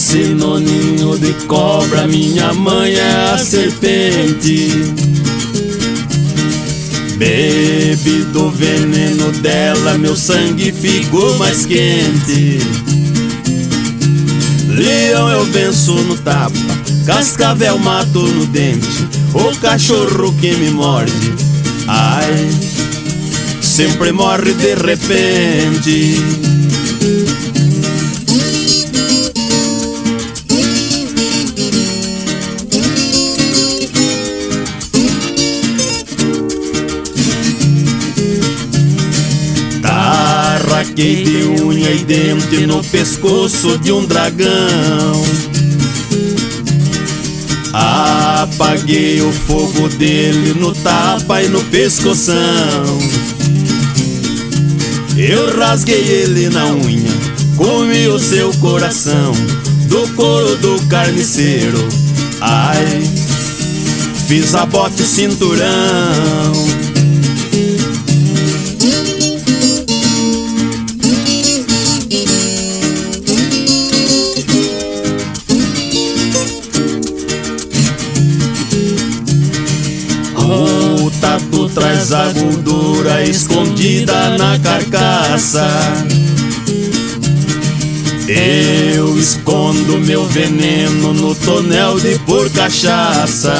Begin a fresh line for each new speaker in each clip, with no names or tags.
sinônimo de cobra, minha mãe é a serpente. Bebi do veneno dela, meu sangue ficou mais quente. Leão eu venço no tapa, cascavel mato no dente. O cachorro que me morde, ai, sempre morre de repente. Tarraquei de unha e dente no pescoço de um dragão. Apaguei o fogo dele no tapa e no pescoção. Eu rasguei ele na unha, comi o seu coração, do couro do carniceiro, ai, fiz a bota e cinturão. O tatu traz a gordura escondida na carcaça. Eu escondo meu veneno no tonel de pôr cachaça.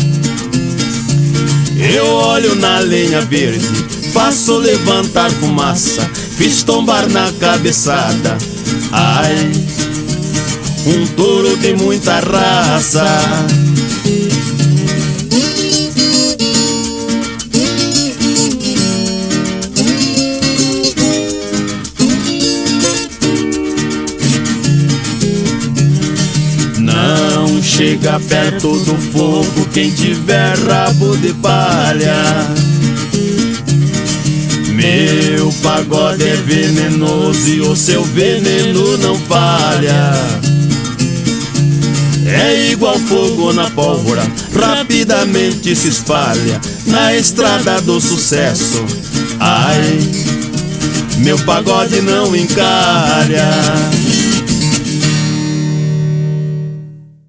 Eu olho na lenha verde, faço levantar fumaça, fiz tombar na cabeçada, ai, um touro de muita raça. Não chega perto do fogo quem tiver rabo de palha. Meu pagode é venenoso e o seu veneno não falha. É igual fogo na pólvora, rapidamente se espalha na estrada do sucesso, ai, meu pagode não encalha.